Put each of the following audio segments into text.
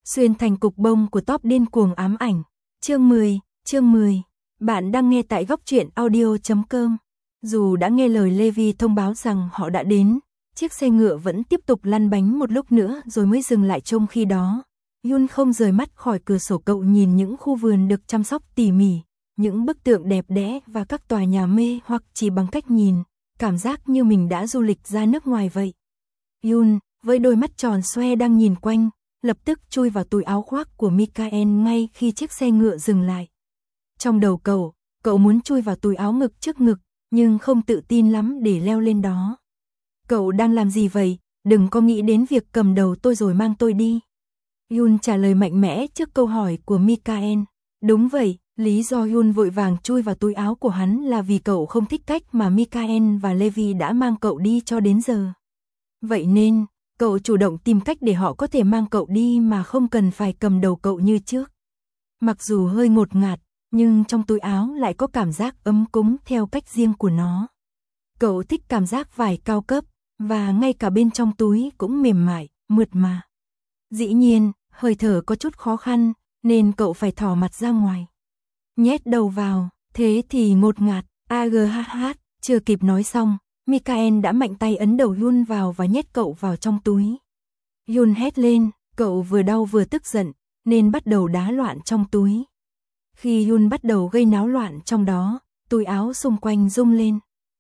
Xuyên thành cục bông của top điên cuồng ám ảnh. Chương 10. Bạn đang nghe tại góc truyện audio.com. Dù đã nghe lời Levi thông báo rằng họ đã đến, chiếc xe ngựa vẫn tiếp tục lăn bánh một lúc nữa rồi mới dừng lại. Trong khi đó, Yun không rời mắt khỏi cửa sổ. Cậu nhìn những khu vườn được chăm sóc tỉ mỉ, những bức tượng đẹp đẽ và các tòa nhà mê hoặc chỉ bằng cách nhìn, cảm giác như mình đã du lịch ra nước ngoài vậy. Yun, với đôi mắt tròn xoe đang nhìn quanh, lập tức chui vào túi áo khoác của Mikael ngay khi chiếc xe ngựa dừng lại. Trong đầu cậu muốn chui vào túi áo ngực trước ngực, nhưng không tự tin lắm để leo lên đó. Cậu đang làm gì vậy? Đừng có nghĩ đến việc cầm đầu tôi rồi mang tôi đi. Yun trả lời mạnh mẽ trước câu hỏi của Mikael. Đúng vậy, lý do Yun vội vàng chui vào túi áo của hắn là vì cậu không thích cách mà Mikael và Levi đã mang cậu đi cho đến giờ. Vậy nên, cậu chủ động tìm cách để họ có thể mang cậu đi mà không cần phải cầm đầu cậu như trước. Mặc dù hơi ngột ngạt, nhưng trong túi áo lại có cảm giác ấm cúng theo cách riêng của nó. Cậu thích cảm giác vải cao cấp, và ngay cả bên trong túi cũng mềm mại, mượt mà. Dĩ nhiên, hơi thở có chút khó khăn, nên cậu phải thò mặt ra ngoài. Nhét đầu vào, thế thì ngột ngạt, agh, chưa kịp nói xong, Mikael đã mạnh tay ấn đầu Yun vào và nhét cậu vào trong túi. Yun hét lên, cậu vừa đau vừa tức giận, nên bắt đầu đá loạn trong túi. Khi Yun bắt đầu gây náo loạn trong đó, túi áo xung quanh rung lên.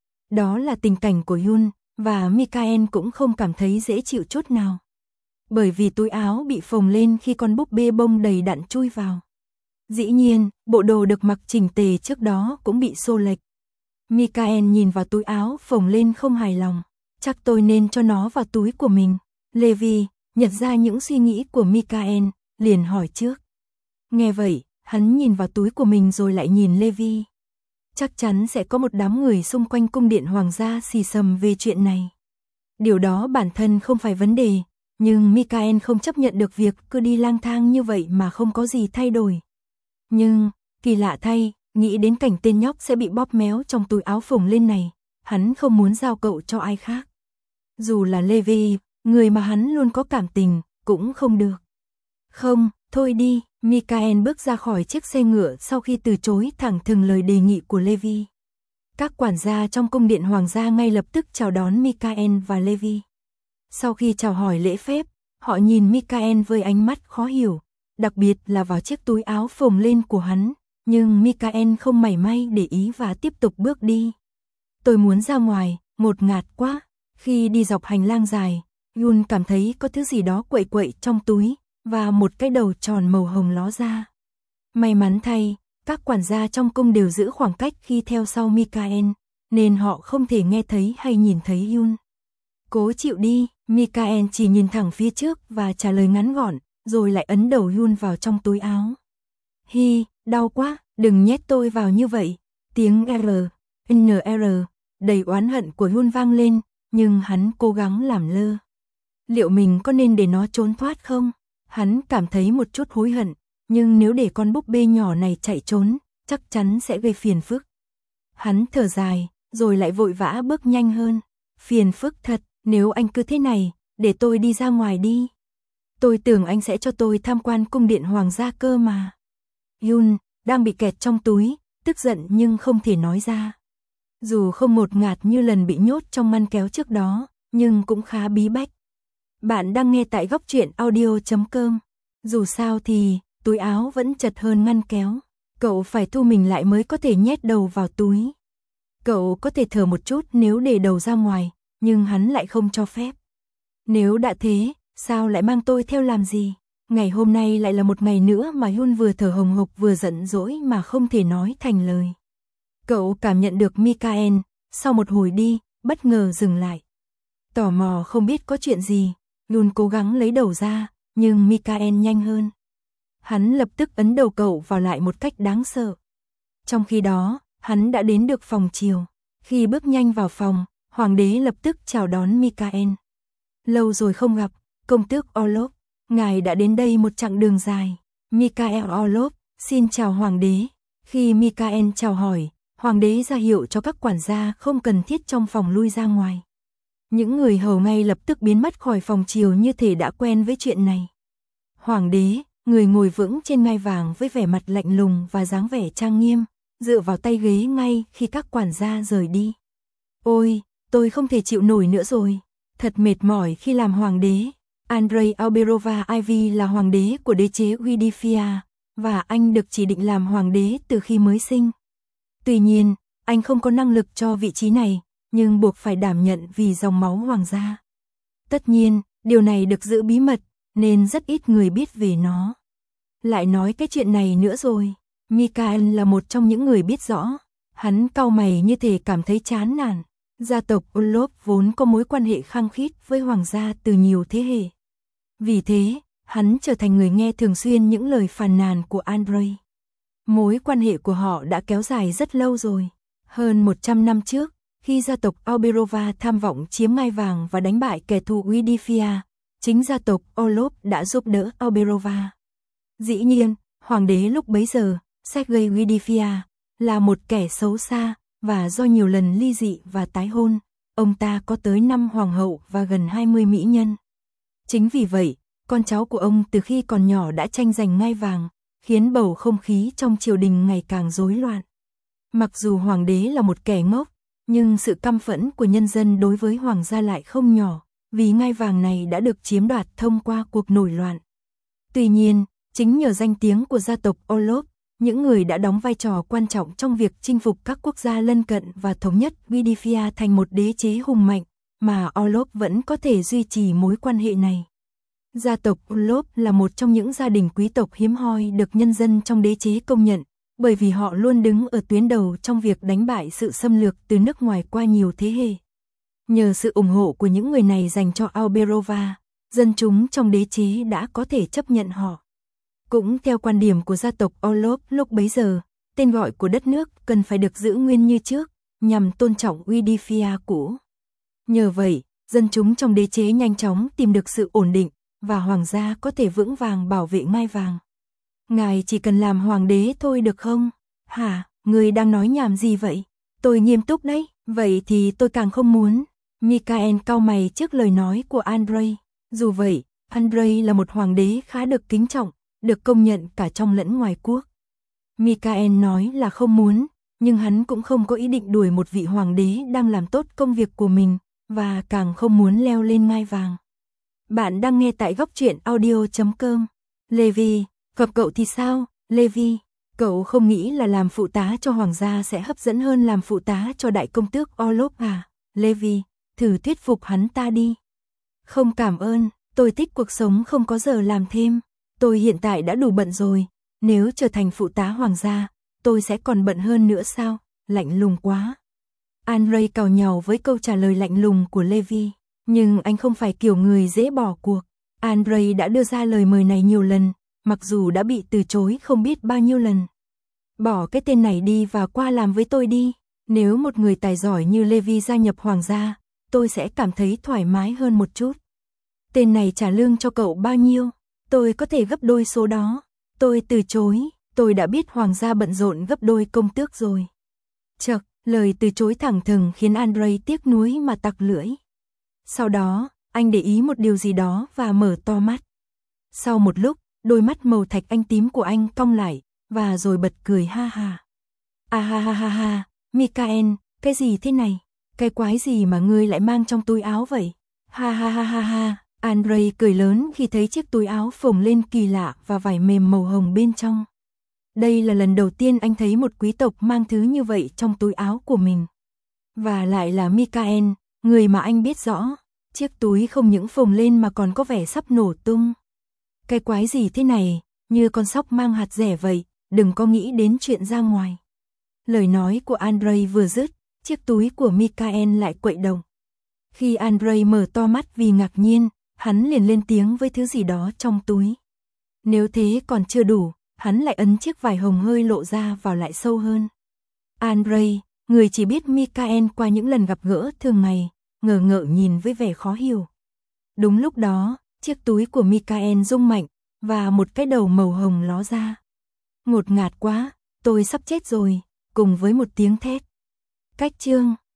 Đó là tình cảnh của Yun, và Mikael cũng không cảm thấy dễ chịu chút nào. Bởi vì túi áo bị phồng lên khi con búp bê bông đầy đặn chui vào. Dĩ nhiên, bộ đồ được mặc chỉnh tề trước đó cũng bị xô lệch. Mikael nhìn vào túi áo phồng lên không hài lòng. Chắc tôi nên cho nó vào túi của mình. Levi nhận ra những suy nghĩ của Mikael, liền hỏi trước. Nghe vậy, hắn nhìn vào túi của mình rồi lại nhìn Levi. Chắc chắn sẽ có một đám người xung quanh cung điện hoàng gia xì xầm về chuyện này. Điều đó bản thân không phải vấn đề, nhưng Mikael không chấp nhận được việc cứ đi lang thang như vậy mà không có gì thay đổi. Nhưng, kỳ lạ thay, nghĩ đến cảnh tên nhóc sẽ bị bóp méo trong túi áo phồng lên này, hắn không muốn giao cậu cho ai khác. Dù là Levi, người mà hắn luôn có cảm tình, cũng không được. Không, thôi đi, Mikael bước ra khỏi chiếc xe ngựa sau khi từ chối thẳng thừng lời đề nghị của Levi. Các quản gia trong cung điện hoàng gia ngay lập tức chào đón Mikael và Levi. Sau khi chào hỏi lễ phép, họ nhìn Mikael với ánh mắt khó hiểu, đặc biệt là vào chiếc túi áo phồng lên của hắn. Nhưng Mikael không mảy may để ý và tiếp tục bước đi. Tôi muốn ra ngoài, ngột ngạt quá. Khi đi dọc hành lang dài, Yun cảm thấy có thứ gì đó quậy quậy trong túi, và một cái đầu tròn màu hồng ló ra. May mắn thay, các quản gia trong cung đều giữ khoảng cách khi theo sau Mikael, nên họ không thể nghe thấy hay nhìn thấy Yun. Cố chịu đi, Mikael chỉ nhìn thẳng phía trước và trả lời ngắn gọn, rồi lại ấn đầu Yun vào trong túi áo. Hi, đau quá, đừng nhét tôi vào như vậy. Tiếng NR đầy oán hận của Yun vang lên, nhưng hắn cố gắng làm lơ. Liệu mình có nên để nó trốn thoát không? Hắn cảm thấy một chút hối hận, nhưng nếu để con búp bê nhỏ này chạy trốn, chắc chắn sẽ gây phiền phức. Hắn thở dài, rồi lại vội vã bước nhanh hơn. Phiền phức thật, nếu anh cứ thế này, để tôi đi ra ngoài đi. Tôi tưởng anh sẽ cho tôi tham quan cung điện hoàng gia cơ mà. Yun đang bị kẹt trong túi, tức giận nhưng không thể nói ra. Dù không ngột ngạt như lần bị nhốt trong ngăn kéo trước đó, nhưng cũng khá bí bách. Bạn đang nghe tại góc truyện audio.com. Dù sao thì, túi áo vẫn chật hơn ngăn kéo. Cậu phải thu mình lại mới có thể nhét đầu vào túi. Cậu có thể thở một chút nếu để đầu ra ngoài, nhưng hắn lại không cho phép. Nếu đã thế, sao lại mang tôi theo làm gì? Ngày hôm nay lại là một ngày nữa mà Yun vừa thở hồng hộc vừa giận dỗi mà không thể nói thành lời. Cậu cảm nhận được Mikael, sau một hồi đi, bất ngờ dừng lại. Tò mò không biết có chuyện gì, Yun cố gắng lấy đầu ra, nhưng Mikael nhanh hơn. Hắn lập tức ấn đầu cậu vào lại một cách đáng sợ. Trong khi đó, hắn đã đến được phòng chiều. Khi bước nhanh vào phòng, hoàng đế lập tức chào đón Mikael. Lâu rồi không gặp, công tước Orlov. Ngài đã đến đây một chặng đường dài. Mikael Orlov, xin chào hoàng đế. Khi Mikael chào hỏi, hoàng đế ra hiệu cho các quản gia không cần thiết trong phòng lui ra ngoài. Những người hầu ngay lập tức biến mất khỏi phòng chiều như thể đã quen với chuyện này. Hoàng đế, người ngồi vững trên ngai vàng với vẻ mặt lạnh lùng và dáng vẻ trang nghiêm, dựa vào tay ghế ngay khi các quản gia rời đi. Ôi, tôi không thể chịu nổi nữa rồi. Thật mệt mỏi khi làm hoàng đế. Andrei Alberova Ivy là hoàng đế của đế chế Widifia, và anh được chỉ định làm hoàng đế từ khi mới sinh. Tuy nhiên, anh không có năng lực cho vị trí này, nhưng buộc phải đảm nhận vì dòng máu hoàng gia. Tất nhiên, điều này được giữ bí mật, nên rất ít người biết về nó. Lại nói cái chuyện này nữa rồi. Mikhail là một trong những người biết rõ. Hắn cau mày như thể cảm thấy chán nản. Gia tộc Orlov vốn có mối quan hệ khăng khít với hoàng gia từ nhiều thế hệ. Vì thế, hắn trở thành người nghe thường xuyên những lời phàn nàn của Andrei. Mối quan hệ của họ đã kéo dài rất lâu rồi. Hơn 100 năm trước, khi gia tộc Alberova tham vọng chiếm ngai vàng và đánh bại kẻ thù Widifia, chính gia tộc Orlov đã giúp đỡ Alberova. Dĩ nhiên, hoàng đế lúc bấy giờ, Sergei Widifia, là một kẻ xấu xa, và do nhiều lần ly dị và tái hôn, ông ta có tới 5 hoàng hậu và gần 20 mỹ nhân. Chính vì vậy, con cháu của ông từ khi còn nhỏ đã tranh giành ngai vàng, khiến bầu không khí trong triều đình ngày càng rối loạn. Mặc dù hoàng đế là một kẻ ngốc, nhưng sự căm phẫn của nhân dân đối với hoàng gia lại không nhỏ, vì ngai vàng này đã được chiếm đoạt thông qua cuộc nổi loạn. Tuy nhiên, chính nhờ danh tiếng của gia tộc Orlov, những người đã đóng vai trò quan trọng trong việc chinh phục các quốc gia lân cận và thống nhất Widifia thành một đế chế hùng mạnh, mà Orlov vẫn có thể duy trì mối quan hệ này. Gia tộc Orlov là một trong những gia đình quý tộc hiếm hoi được nhân dân trong đế chế công nhận, bởi vì họ luôn đứng ở tuyến đầu trong việc đánh bại sự xâm lược từ nước ngoài qua nhiều thế hệ. Nhờ sự ủng hộ của những người này dành cho Alberova, dân chúng trong đế chế đã có thể chấp nhận họ. Cũng theo quan điểm của gia tộc Orlov lúc bấy giờ, tên gọi của đất nước cần phải được giữ nguyên như trước, nhằm tôn trọng Widifia cũ. Nhờ vậy, dân chúng trong đế chế nhanh chóng tìm được sự ổn định, và hoàng gia có thể vững vàng bảo vệ ngai vàng. Ngài chỉ cần làm hoàng đế thôi được không? Hả, người đang nói nhảm gì vậy? Tôi nghiêm túc đấy, vậy thì tôi càng không muốn. Mikhail cau mày trước lời nói của Andrei. Dù vậy, Andrei là một hoàng đế khá được kính trọng, được công nhận cả trong lẫn ngoài quốc. Mikhail nói là không muốn, nhưng hắn cũng không có ý định đuổi một vị hoàng đế đang làm tốt công việc của mình, và càng không muốn leo lên ngai vàng. Bạn đang nghe tại góc truyện audio.com. Levi, gặp cậu thì sao, Levi? Cậu không nghĩ là làm phụ tá cho hoàng gia sẽ hấp dẫn hơn làm phụ tá cho đại công tước Orlov à? Levi, thử thuyết phục hắn ta đi. Không, cảm ơn, tôi thích cuộc sống không có giờ làm thêm. Tôi hiện tại đã đủ bận rồi, nếu trở thành phụ tá hoàng gia, tôi sẽ còn bận hơn nữa sao? Lạnh lùng quá. Andrei càu nhàu với câu trả lời lạnh lùng của Levi, nhưng anh không phải kiểu người dễ bỏ cuộc. Andrei đã đưa ra lời mời này nhiều lần, mặc dù đã bị từ chối không biết bao nhiêu lần. Bỏ cái tên này đi và qua làm với tôi đi. Nếu một người tài giỏi như Levi gia nhập hoàng gia, tôi sẽ cảm thấy thoải mái hơn một chút. Tên này trả lương cho cậu bao nhiêu? Tôi có thể gấp đôi số đó. Tôi từ chối, tôi đã biết hoàng gia bận rộn gấp đôi công tước rồi. Chậc, lời từ chối thẳng thừng khiến Andrei tiếc nuối mà tặc lưỡi. Sau đó, anh để ý một điều gì đó và mở to mắt. Sau một lúc, đôi mắt màu thạch anh tím của anh cong lại, và rồi bật cười ha ha. À ha ha ha ha, Mikhail, cái gì thế này? Cái quái gì mà ngươi lại mang trong túi áo vậy? Ha ha ha ha ha. Andrei cười lớn khi thấy chiếc túi áo phồng lên kỳ lạ và vải mềm màu hồng bên trong. Đây là lần đầu tiên anh thấy một quý tộc mang thứ như vậy trong túi áo của mình. Và lại là Mikhail, người mà anh biết rõ. Chiếc túi không những phồng lên mà còn có vẻ sắp nổ tung. Cái quái gì thế này, như con sóc mang hạt dẻ vậy, đừng có nghĩ đến chuyện ra ngoài. Lời nói của Andrei vừa dứt, chiếc túi của Mikhail lại quậy động. Khi Andrei mở to mắt vì ngạc nhiên, hắn liền lên tiếng với thứ gì đó trong túi. Nếu thế còn chưa đủ, hắn lại ấn chiếc vải hồng hơi lộ ra vào lại sâu hơn. Andrei, người chỉ biết Mikhail qua những lần gặp gỡ thường ngày, ngờ ngợ nhìn với vẻ khó hiểu. Đúng lúc đó, chiếc túi của Mikhail rung mạnh, và một cái đầu màu hồng ló ra. Ngột ngạt quá, tôi sắp chết rồi, cùng với một tiếng thét. Cách chương